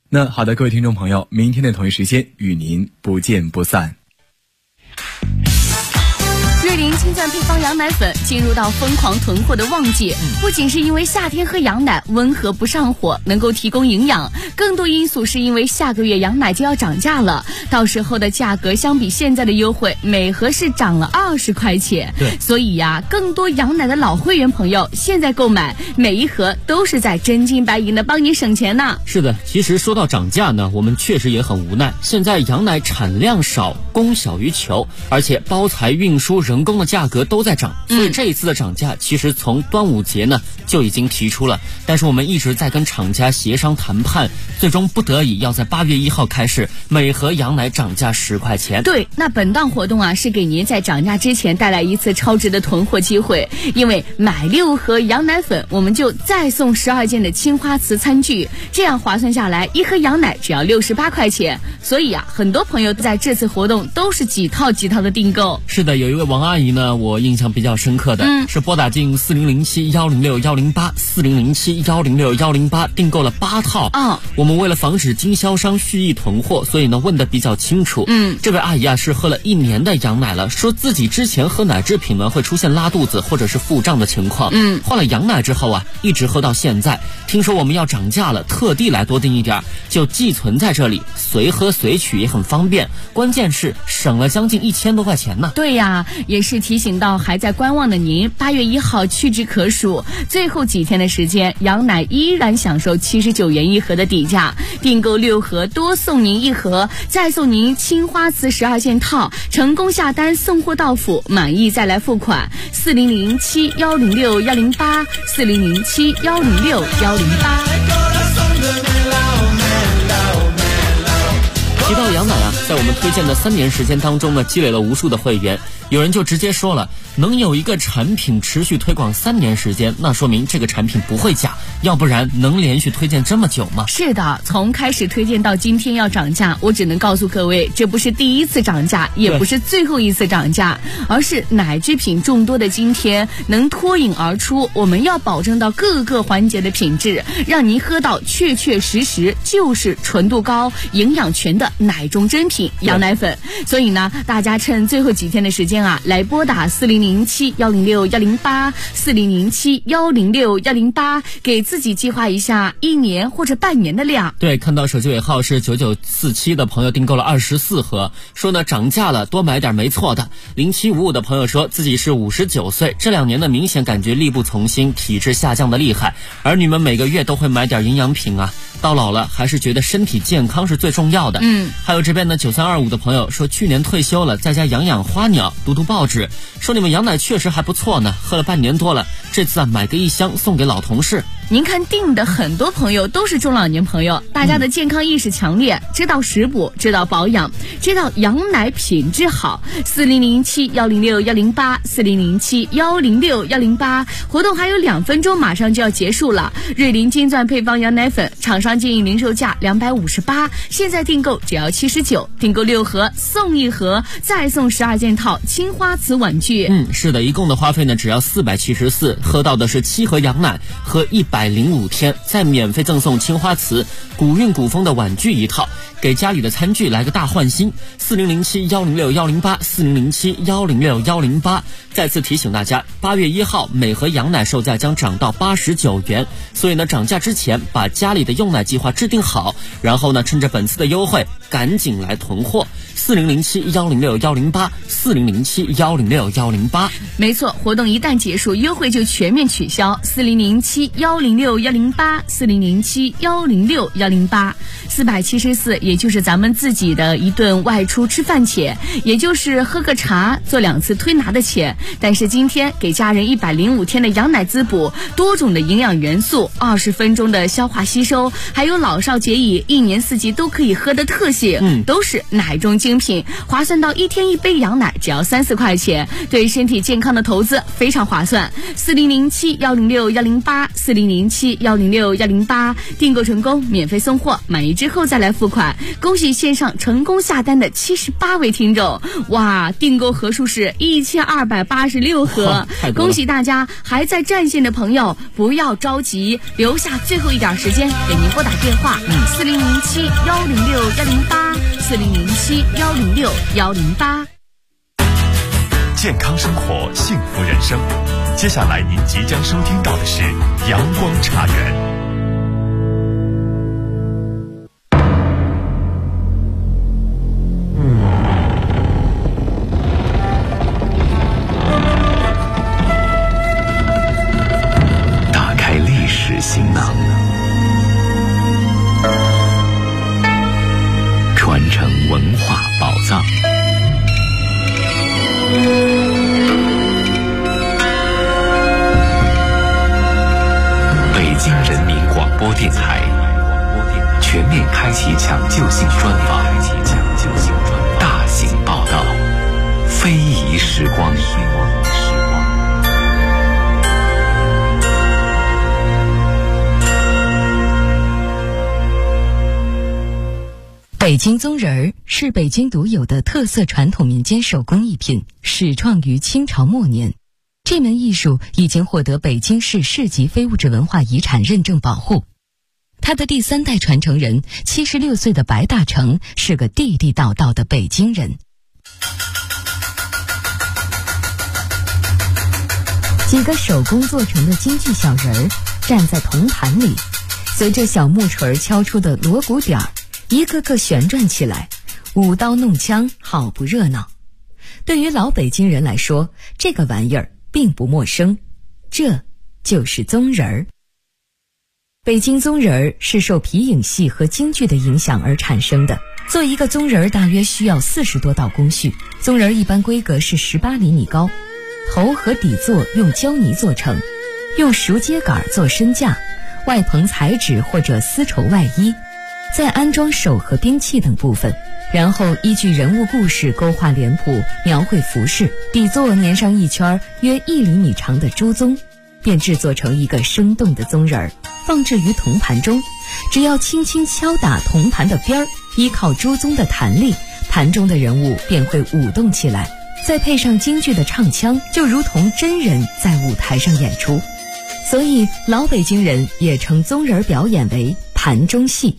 那好的，各位听众朋友，明天的同一时间与您不见不散。 瑞麟金钻配方羊奶粉进入到疯狂囤货的旺季，不仅是因为夏天喝羊奶温和不上火，能够提供营养，更多因素是因为下个月羊奶就要涨价了，到时候的价格相比现在的优惠，每盒是涨了20块钱。 对， 所以呀，更多羊奶的老会员朋友现在购买每一盒都是在真金白银的帮你省钱呢。 是的，其实说到涨价呢，我们确实也很无奈。现在羊奶产量少，供小于求，而且包材、运输、人工的价格都在涨，所以这一次的涨价其实从端午节呢就已经提出了，但是我们一直在跟厂家协商谈判，最终不得已要在8月1号开始每盒羊奶涨价10块钱。 对，那本档活动啊是给您在涨价之前带来一次超值的囤货机会，因为买6盒羊奶粉，我们就再送12件的青花瓷餐具，这样划算下来，一盒羊奶只要68块钱。所以啊，很多朋友在这次活动都是几套的订购。 是的，有一位王阿姨呢，我印象比较深刻的是拨打进4007-106-1084007-106-108订购了8套。我们为了防止经销商蓄意囤货，所以呢问得比较清楚。这位阿姨啊是喝了1年的羊奶了，说自己之前喝奶制品呢会出现拉肚子或者是腹胀的情况。换了羊奶之后啊，一直喝到现在。听说我们要涨价了，特地来多订一点，就寄存在这里，随喝随取也很方便，关键是省了将近1000多块钱呢。 对呀，也是提醒到还在观望的您，8月1号屈指可数，最后几天的时间，羊奶依然享受79元1盒的底价，订购6盒多送您1盒，再送您青花瓷12件套，成功下单送货到府，满意再来付款。4007-106-108，4007-106-108。 提到羊奶啊，在我们推荐的3年时间当中呢，积累了无数的会员。有人就直接说了，能有一个产品持续推广3年时间，那说明这个产品不会假，要不然能连续推荐这么久吗？ 是的，从开始推荐到今天要涨价，我只能告诉各位，这不是第一次涨价，也不是最后一次涨价，而是奶制品众多的今天能脱颖而出，我们要保证到各个环节的品质，让您喝到确确实实就是纯度高、营养全的奶中珍品羊奶粉。所以呢，大家趁最后几天的时间啊，来拨打4007-106-108，4007-106-108，给自己计划一下1年或者半年的量。 对，看到手机尾号是9947的朋友订购了24盒，说呢涨价了，多买点没错的。0755的朋友说自己是59岁，这2年呢明显感觉力不从心，体质下降的厉害。儿女们每个月都会买点营养品啊，到老了还是觉得身体健康是最重要的。还有这边呢9325的朋友说去年退休了，在家养养花鸟，读报纸，说你们羊奶确实还不错呢，喝了半年多了，这次啊买个1箱送给老同事。 您看订的很多朋友都是中老年朋友，大家的健康意识强烈，知道食补，知道保养，知道羊奶品质好。4007-106-108， 4007-106-108，活动还有2分钟，马上就要结束了。瑞麟金钻配方羊奶粉，厂商建议零售价258，现在订购只要79，订购6盒送1盒，再送12件套青花瓷碗具。 是的，一共的花费呢只要474，喝到的是7盒羊奶，喝105天，再免费赠送青花瓷古韵古风的碗具1套，给家里的餐具来个大换新。4007-106-108， 4007-106-108。再次提醒大家，8月1号每盒羊奶售价将涨到89元，所以呢涨价之前把家里的用奶计划制定好，然后呢趁着本次的优惠赶紧来囤货。4007-106-108， 4007-106-108。 没错，活动一旦结束，优惠就全面取消。4007-106-108， 4007-106-108。474，也就是咱们自己的一顿外出吃饭钱，也就是喝个茶、做2次推拿的钱。但是今天给家人105天的羊奶滋补，多种的营养元素，20分钟的消化吸收，还有老少皆宜，1年4季都可以喝的特性，都是奶中精品，划算到1天1杯羊奶只要3-4块钱，对身体健康的投资非常划算。4007-106-108， 4007-106-108，订购成功免费送货，满意之后再来付款。恭喜线上成功下单的78位听众，哇，订购盒数是1286盒，恭喜大家！还在占线的朋友不要着急，留下最后一点时间给您拨打电话4007-106-108，4007-106-108。 健康生活，幸福人生。接下来您即将收听到的是阳光茶园。 打开历史行囊，传承文化宝藏。北京人民广播电台全面开启抢救性专访，大型报道，非遗时光。 北京宗人儿是北京独有的特色传统民间手工艺品，始创于清朝末年。这门艺术已经获得北京市市级非物质文化遗产认证保护。他的第3代传承人76岁的白大成是个地地道道的北京人。几个手工做成的京剧小人儿站在铜盘里，随着小木锤敲出的锣鼓点儿，一个个旋转起来，舞刀弄枪，好不热闹。对于老北京人来说，这个玩意儿并不陌生，这就是宗人儿。北京宗人儿是受皮影戏和京剧的影响而产生的。做一个宗人儿大约需要40多道工序。宗人儿一般规格是18厘米高，头和底座用胶泥做成，用熟秸秆做身架，外棚彩纸或者丝绸外衣，再安装手和兵器等部分，然后依据人物故事勾画脸谱，描绘服饰，底座粘上一圈约1厘米长的朱宗，便制作成一个生动的宗人儿，放置于铜盘中。只要轻轻敲打铜盘的边儿，依靠朱宗的弹力，盘中的人物便会舞动起来，再配上京剧的唱腔，就如同真人在舞台上演出。所以老北京人也称宗人表演为盘中戏。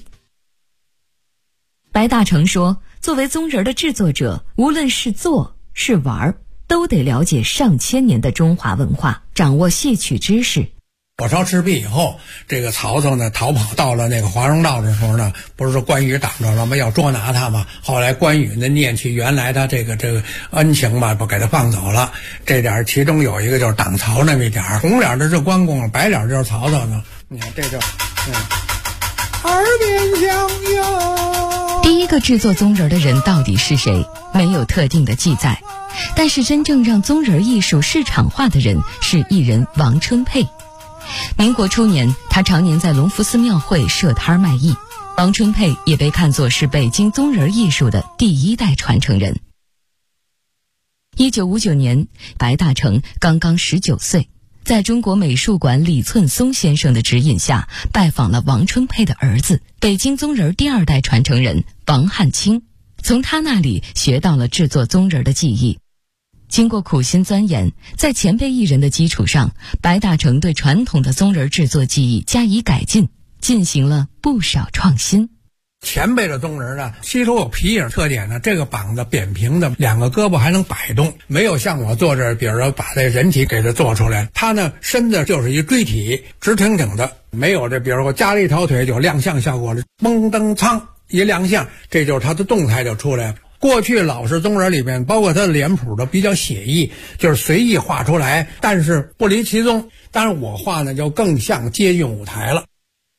白大成说，作为宗人的制作者，无论是做是玩，都得了解上千年的中华文化，掌握戏曲知识。 火烧赤壁以后，这个曹操呢逃跑到了那个华容道的时候呢，不是说关羽挡着了吗？要捉拿他嘛。后来关羽呢念起原来他这个恩情吧，不给他放走了。这点其中有一个就是挡曹那么一点，红脸的是关公，白脸就是曹操呢。你看这就耳边响哟。 第一个制作宗人的人到底是谁？没有特定的记载，但是真正让宗人艺术市场化的人是艺人王春佩。民国初年，他常年在隆福寺庙会设摊卖艺。王春佩也被看作是北京宗人艺术的第1代传承人。1959年，白大成刚刚19岁，在中国美术馆李寸松先生的指引下，拜访了王春佩的儿子，北京宗人第2代传承人王汉卿，从他那里学到了制作宗人的技艺。经过苦心钻研，在前辈艺人的基础上，白大成对传统的宗人制作技艺加以改进，进行了不少创新。 前辈的宗人呢，吸收有皮影特点呢，这个膀子扁平的，2个胳膊还能摆动，没有像我做这，比如说把这人体给它做出来。他呢，身子就是一锥体，直挺挺的，没有这，比如说我加了一条腿就亮相效果了，嘣噔噌一亮相，这就是他的动态就出来了。过去老式宗人里面，包括他的脸谱都比较写意，就是随意画出来，但是不离其宗。但是我画呢，就更像接近舞台了。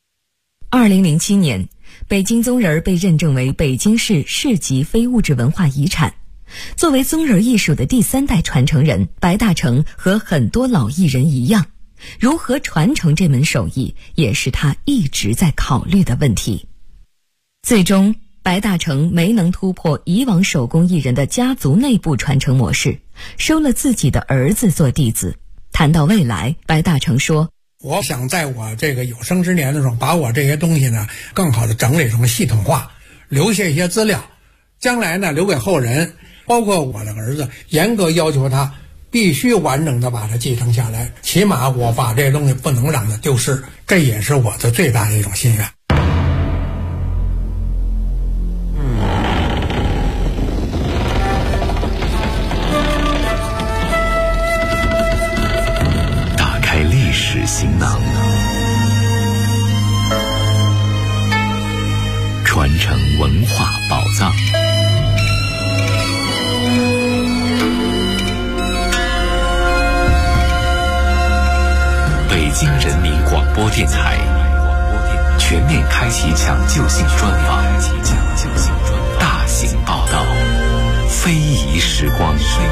2007年，北京宗人被认证为北京市市级非物质文化遗产。作为宗人艺术的第3代传承人，白大成和很多老艺人一样，如何传承这门手艺，也是他一直在考虑的问题。最终，白大成没能突破以往手工艺人的家族内部传承模式，收了自己的儿子做弟子。谈到未来，白大成说， 我想在我这个有生之年的时候，把我这些东西呢更好的整理成系统化，留下一些资料，将来呢留给后人，包括我的儿子，严格要求他必须完整的把它继承下来，起码我把这些东西不能让它丢失，这也是我的最大的一种心愿。 打开历史行囊，传承文化宝藏。北京人民广播电台全面开启抢救性专访，大型报道，非遗时光。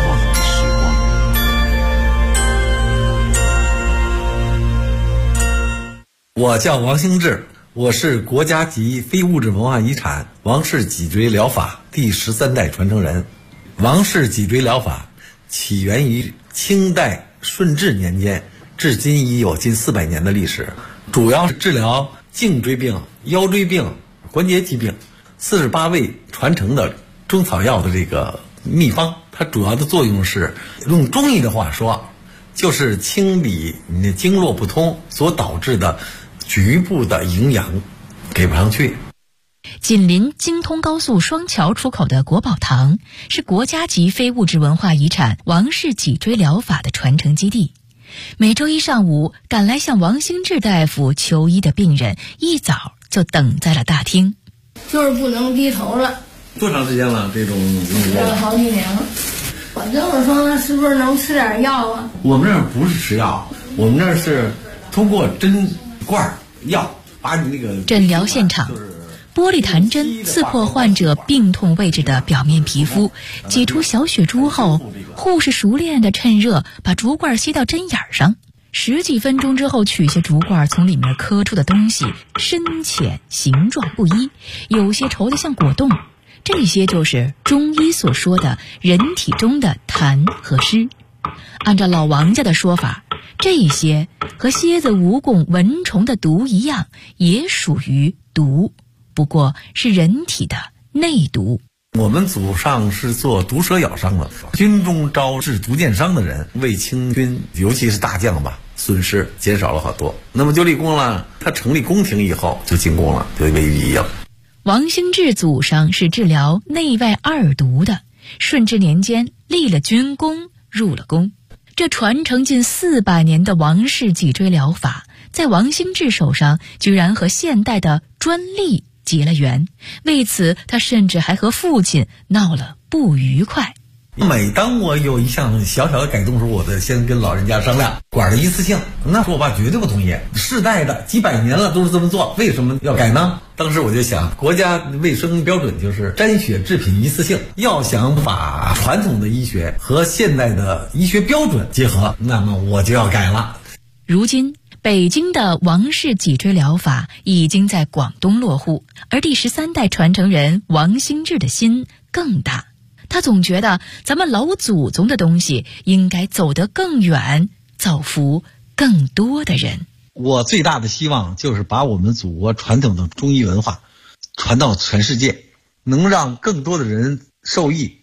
我叫王兴志，我是国家级非物质文化遗产王氏脊椎疗法第13代传承人。王氏脊椎疗法起源于清代顺治年间，至今已有近400年的历史，主要是治疗颈椎病、腰椎病、关节疾病，48味传承的中草药的这个秘方。它主要的作用是，用中医的话说，就是清理你的经络不通所导致的局部的营养给不上去。 紧邻京通高速双桥出口的国宝堂是国家级非物质文化遗产王氏脊椎疗法的传承基地。每周一上午，赶来向王兴志大夫求医的病人一早就等在了大厅。 就是不能低头了。 多长时间了？这种好几年了。我就是说，是不是能吃点药啊？ 我们这儿不是吃药，我们这儿是通过针管药把你那个诊疗现场。玻璃弹针刺破患者病痛位置的表面皮肤，挤出小血珠后，护士熟练地趁热把竹罐吸到针眼上，10几分钟之后取下竹罐，从里面磕出的东西深浅形状不一，有些稠得像果冻，这些就是中医所说的人体中的痰和湿。按照老王家的说法，这些和蝎子、蜈蚣、蚊虫的毒一样，也属于毒，不过是人体的内毒。 我们祖上是做毒蛇咬伤的，军中招致毒箭伤的人，为清军尤其是大将吧，损失减少了好多。那么就立功了，他成立宫廷以后就进宫了，就为予以应。 王兴志祖上是治疗内外二毒的，顺治年间立了军功，入了宫。这传承近400年的王氏脊椎疗法，在王兴志手上居然和现代的专利结了缘，为此他甚至还和父亲闹了不愉快。 每当我有一项小小的改动时候，我得先跟老人家商量，管的一次性。那时候我爸绝对不同意，世代的几百年了都是这么做，为什么要改呢？当时我就想，国家卫生标准就是沾血制品一次性，要想把传统的医学和现代的医学标准结合，那么我就要改了。 如今北京的王氏脊椎疗法已经在广东落户，而第13代传承人王兴志的心更大。他总觉得咱们老祖宗的东西应该走得更远，造福更多的人。 我最大的希望就是把我们祖国传统的中医文化传到全世界，能让更多的人受益。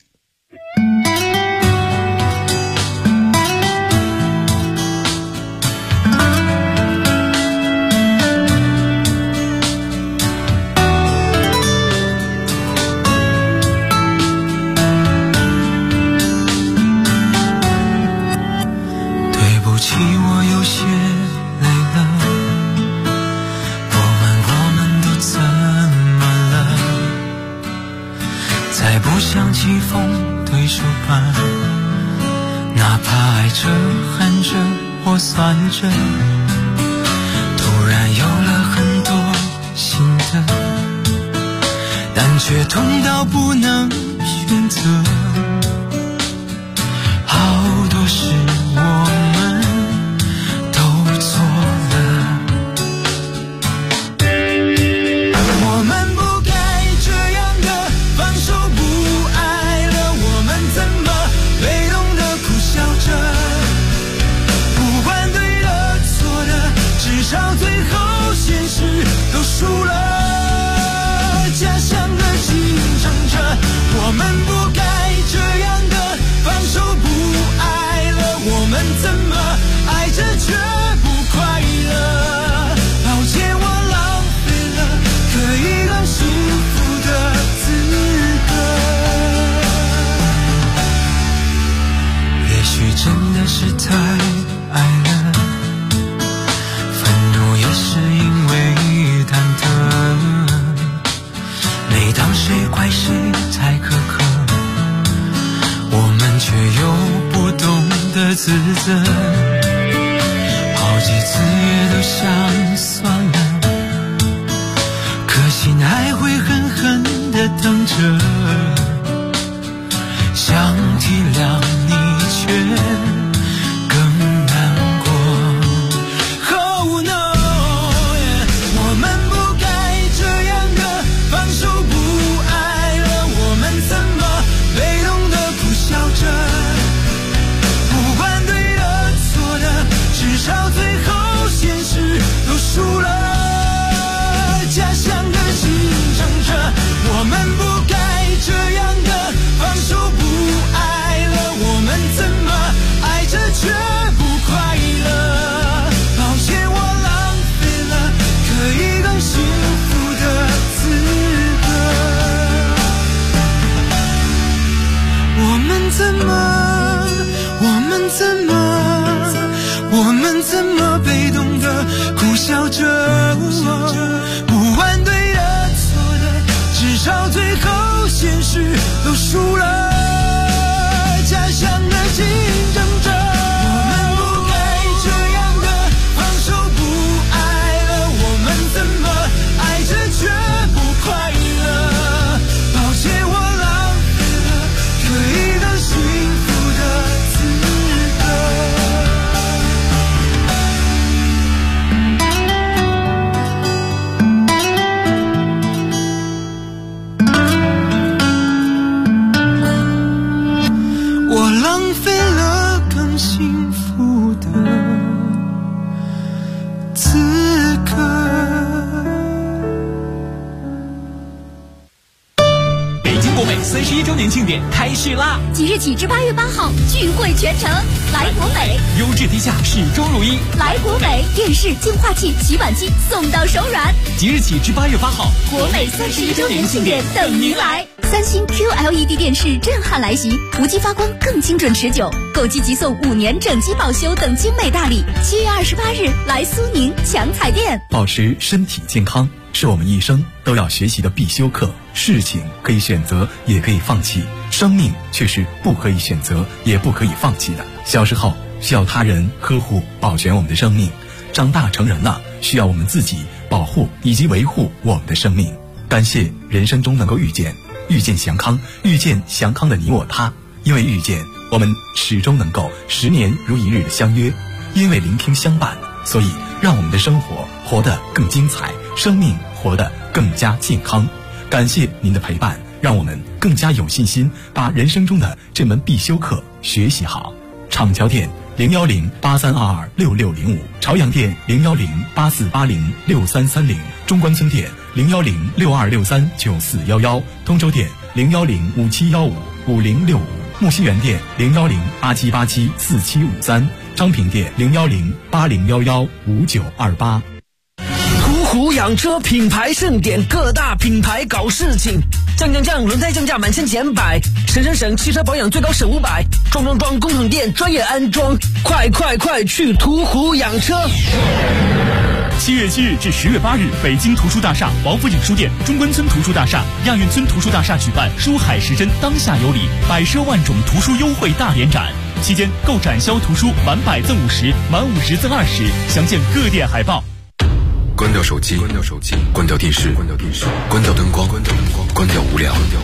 像季风对手般，哪怕爱着恨着或算着，突然有了很多新的，但却痛到不能选择。好多事我们都错了，我们不该这样的放手不爱了，我们怎么被动的苦笑着，不管对的错的， 每当谁怪谁太苛刻，我们却又不懂得自责，好几次也都想算了，可心还会狠狠地等着，想体谅你却更难过。 Oh no， 我们不该这样的放手不爱了，我们怎么被动的苦笑着，不管对的错的，至少最后现实都输了，假想的竞争着，我们不该这样的放手不爱了，我们怎么爱着却不快乐，抱歉我浪费了可以更幸福的资格，我们怎么被动的苦笑着，不管对的错的，至少最后现实都输了，假想的竞争着，我们不该这样的放手不爱了，我们怎么爱着却不快乐，抱歉我浪费了可以更幸福的资格。我浪费了更幸福的资格。 北京国美31周年庆典开始啦！ 即日起至8月8号，聚会全城，来国美， 优质低价，始终如一。 来国美，电视、净化器、洗碗机送到手软。 即日起至8月8号， 国美31周年庆典等您来。三星 QLED 电视震撼来袭，无机发光更精准持久，购机即送5年整机保修等精美大礼。7月28日来苏宁强彩电。 保持身体健康是我们一生都要学习的必修课。事情可以选择，也可以放弃，生命却是不可以选择，也不可以放弃的。小时候需要他人呵护保全我们的生命，长大成人了，需要我们自己保护以及维护我们的生命。感谢人生中能够遇见祥康，遇见祥康的你我他。因为遇见，我们始终能够10年如一日的相约；因为聆听相伴，所以让我们的生活活得更精彩，生命活得更加健康。感谢您的陪伴，让我们更加有信心把人生中的这门必修课学习好。厂桥店01083226605，朝阳店01084806330，中关村店01062639411，通州店01057155065，木樨园店01087874753，昌平店01080115928。 途虎养车品牌盛典，各大品牌搞事情，降，轮胎降价满1000减100，省，汽车保养最高省500，装工厂店专业安装，快去途虎养车。 7月7日至10月8日，北京图书大厦、王府井书店、中关村图书大厦、亚运村图书大厦举办书海时针当下有礼，百奢万种图书优惠大联展。期间购展销图书满100赠50，满50赠20，详见各店海报。 关掉手机，关掉电视，关掉灯光，关掉无聊。